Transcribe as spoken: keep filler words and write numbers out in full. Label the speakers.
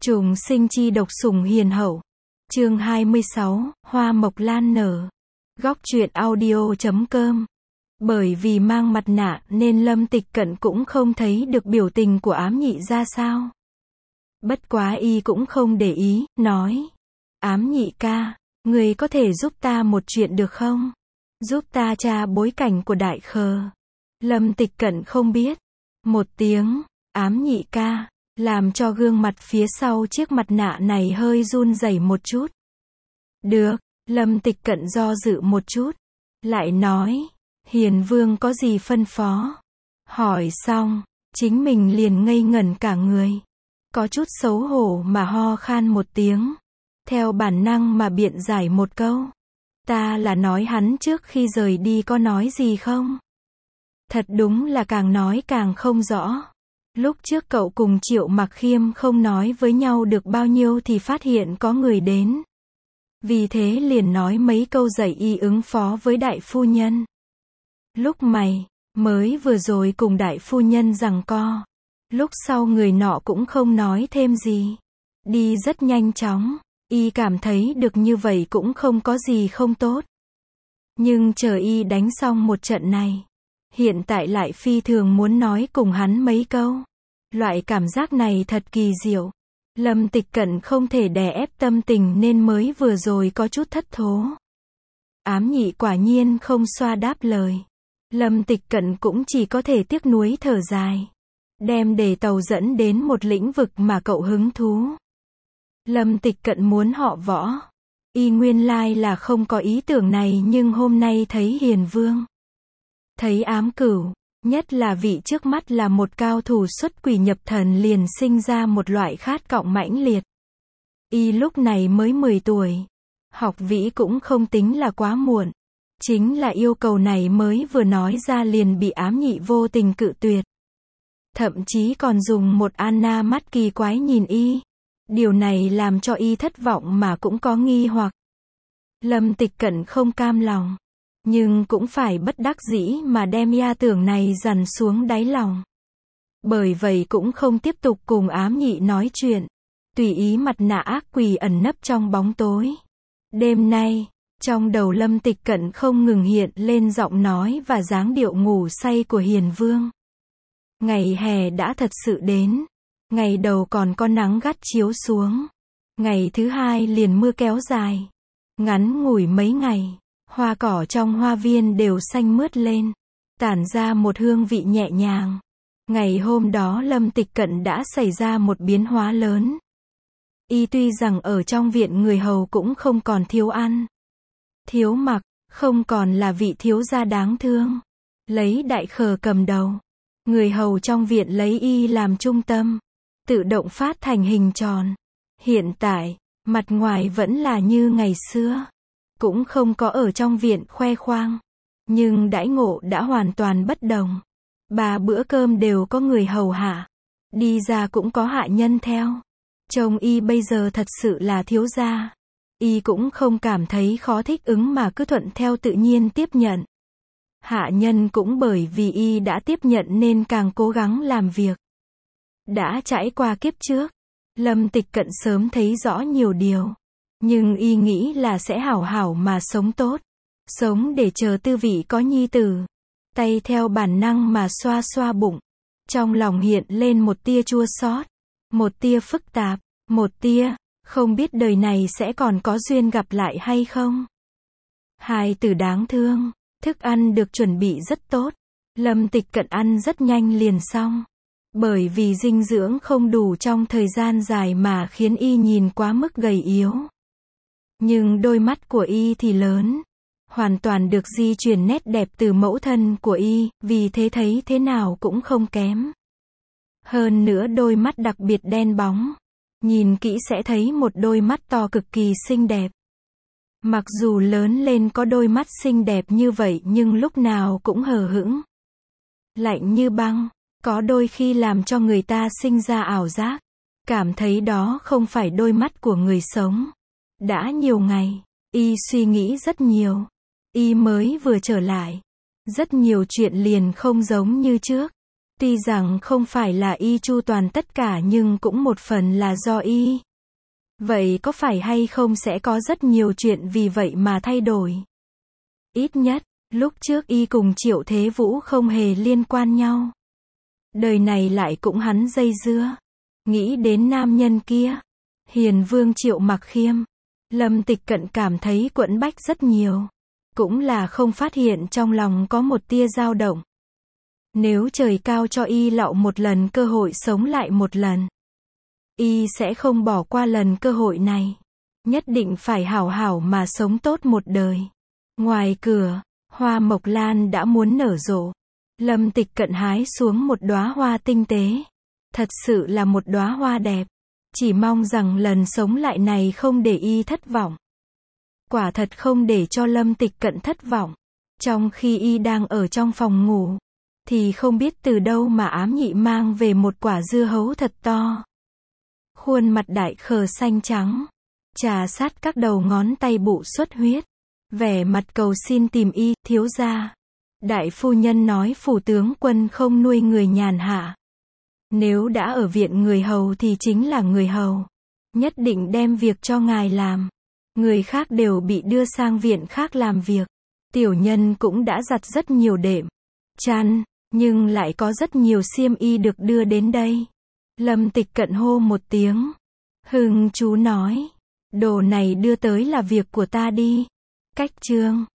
Speaker 1: Trùng sinh chi độc sủng hiền hậu. Chương hai mươi sáu, Hoa mộc lan nở. Góc truyện audio chấm com. Bởi vì mang mặt nạ nên Lâm Tịch Cận cũng không thấy được biểu tình của ám nhị ra sao. Bất quá y cũng không để ý, nói. Ám nhị ca, người có thể giúp ta một chuyện được không? Giúp ta tra bối cảnh của đại khờ. Lâm Tịch Cận không biết. Một tiếng, ám nhị ca, làm cho gương mặt phía sau chiếc mặt nạ này hơi run rẩy một chút. Được, Lâm Tịch Cận do dự một chút. Lại nói, Hiền Vương có gì phân phó? Hỏi xong, chính mình liền ngây ngẩn cả người. Có chút xấu hổ mà ho khan một tiếng. Theo bản năng mà biện giải một câu. Ta là nói hắn trước khi rời đi có nói gì không? Thật đúng là càng nói càng không rõ. Lúc trước cậu cùng Triệu Mặc Khiêm không nói với nhau được bao nhiêu thì phát hiện có người đến. Vì thế liền nói mấy câu dạy y ứng phó với đại phu nhân. Lúc mày, mới vừa rồi cùng đại phu nhân giằng co. Lúc sau người nọ cũng không nói thêm gì. Đi rất nhanh chóng, y cảm thấy được như vậy cũng không có gì không tốt. Nhưng chờ y đánh xong một trận này, hiện tại lại phi thường muốn nói cùng hắn mấy câu. Loại cảm giác này thật kỳ diệu. Lâm Tịch Cận không thể đè ép tâm tình nên mới vừa rồi có chút thất thố. Ám nhị quả nhiên không xoa đáp lời. Lâm Tịch Cận cũng chỉ có thể tiếc nuối thở dài. Đem đề tàu dẫn đến một lĩnh vực mà cậu hứng thú. Lâm Tịch Cận muốn họ Võ. Y nguyên lai là không có ý tưởng này nhưng hôm nay thấy Hiền Vương. Thấy Ám Cửu. Nhất là vị trước mắt là một cao thủ xuất quỷ nhập thần liền sinh ra một loại khát vọng mãnh liệt. Y lúc này mới mười tuổi. Học vĩ cũng không tính là quá muộn. Chính là yêu cầu này mới vừa nói ra liền bị ám nhị vô tình cự tuyệt. Thậm chí còn dùng một Anna mắt kỳ quái nhìn y. Điều này làm cho y thất vọng mà cũng có nghi hoặc. Lâm Tịch Cận không cam lòng. Nhưng cũng phải bất đắc dĩ mà đem ia tưởng này dằn xuống đáy lòng. Bởi vậy cũng không tiếp tục cùng ám nhị nói chuyện. Tùy ý mặt nạ ác quỷ ẩn nấp trong bóng tối. Đêm nay, trong đầu Lâm Tịch Cận không ngừng hiện lên giọng nói và dáng điệu ngủ say của Hiền Vương. Ngày hè đã thật sự đến. Ngày đầu còn có nắng gắt chiếu xuống. Ngày thứ hai liền mưa kéo dài. Ngắn ngủi mấy ngày. Hoa cỏ trong hoa viên đều xanh mướt lên, tản ra một hương vị nhẹ nhàng. Ngày hôm đó Lâm Tịch Cận đã xảy ra một biến hóa lớn. Y tuy rằng ở trong viện người hầu cũng không còn thiếu ăn, thiếu mặc, không còn là vị thiếu gia đáng thương. Lấy đại khờ cầm đầu. Người hầu trong viện lấy y làm trung tâm, tự động phát thành hình tròn. Hiện tại, mặt ngoài vẫn là như ngày xưa. Cũng không có ở trong viện khoe khoang. Nhưng đãi ngộ đã hoàn toàn bất đồng. Ba bữa cơm đều có người hầu hạ. Đi ra cũng có hạ nhân theo. Chồng y bây giờ thật sự là thiếu gia. Y cũng không cảm thấy khó thích ứng mà cứ thuận theo tự nhiên tiếp nhận. Hạ nhân cũng bởi vì y đã tiếp nhận nên càng cố gắng làm việc. Đã trải qua kiếp trước. Lâm Tịch Cận sớm thấy rõ nhiều điều. Nhưng y nghĩ là sẽ hảo hảo mà sống tốt. Sống để chờ tư vị có nhi tử. Tay theo bản năng mà xoa xoa bụng. Trong lòng hiện lên một tia chua xót. Một tia phức tạp. Một tia, không biết đời này sẽ còn có duyên gặp lại hay không. Hài tử đáng thương. Thức ăn được chuẩn bị rất tốt. Lâm Tịch Cận ăn rất nhanh liền xong. Bởi vì dinh dưỡng không đủ trong thời gian dài mà khiến y nhìn quá mức gầy yếu. Nhưng đôi mắt của y thì lớn. Hoàn toàn được di truyền nét đẹp từ mẫu thân của y, vì thế thấy thế nào cũng không kém. Hơn nữa đôi mắt đặc biệt đen bóng. Nhìn kỹ sẽ thấy một đôi mắt to cực kỳ xinh đẹp. Mặc dù lớn lên có đôi mắt xinh đẹp như vậy nhưng lúc nào cũng hờ hững. Lạnh như băng, có đôi khi làm cho người ta sinh ra ảo giác. Cảm thấy đó không phải đôi mắt của người sống. Đã nhiều ngày, y suy nghĩ rất nhiều. Y mới vừa trở lại. Rất nhiều chuyện liền không giống như trước. Tuy rằng không phải là y chu toàn tất cả nhưng cũng một phần là do y. Vậy có phải hay không sẽ có rất nhiều chuyện vì vậy mà thay đổi. Ít nhất, lúc trước y cùng Triệu Thế Vũ không hề liên quan nhau. Đời này lại cũng hắn dây dưa. Nghĩ đến nam nhân kia. Hiền Vương Triệu Mặc Khiêm. Lâm Tịch Cận cảm thấy quẫn bách rất nhiều. Cũng là không phát hiện trong lòng có một tia dao động. Nếu trời cao cho y lậu một lần cơ hội sống lại một lần, y sẽ không bỏ qua lần cơ hội này. Nhất định phải hảo hảo mà sống tốt một đời. Ngoài cửa, hoa mộc lan đã muốn nở rộ. Lâm Tịch Cận hái xuống một đóa hoa tinh tế. Thật sự là một đóa hoa đẹp. Chỉ mong rằng lần sống lại này không để y thất vọng. Quả thật không để cho Lâm Tịch Cận thất vọng. Trong khi y đang ở trong phòng ngủ, thì không biết từ đâu mà ám nhị mang về một quả dưa hấu thật to. Khuôn mặt đại khờ xanh trắng. Trà sát các đầu ngón tay bụ xuất huyết. Vẻ mặt cầu xin tìm y, thiếu gia. Đại phu nhân nói phủ tướng quân không nuôi người nhàn hạ. Nếu đã ở viện người hầu thì chính là người hầu. Nhất định đem việc cho ngài làm. Người khác đều bị đưa sang viện khác làm việc. Tiểu nhân cũng đã giặt rất nhiều đệm chăn, nhưng lại có rất nhiều xiêm y được đưa đến đây. Lâm Tịch Cận hô một tiếng. Hưng chú nói. Đồ này đưa tới là việc của ta đi. Cách chương.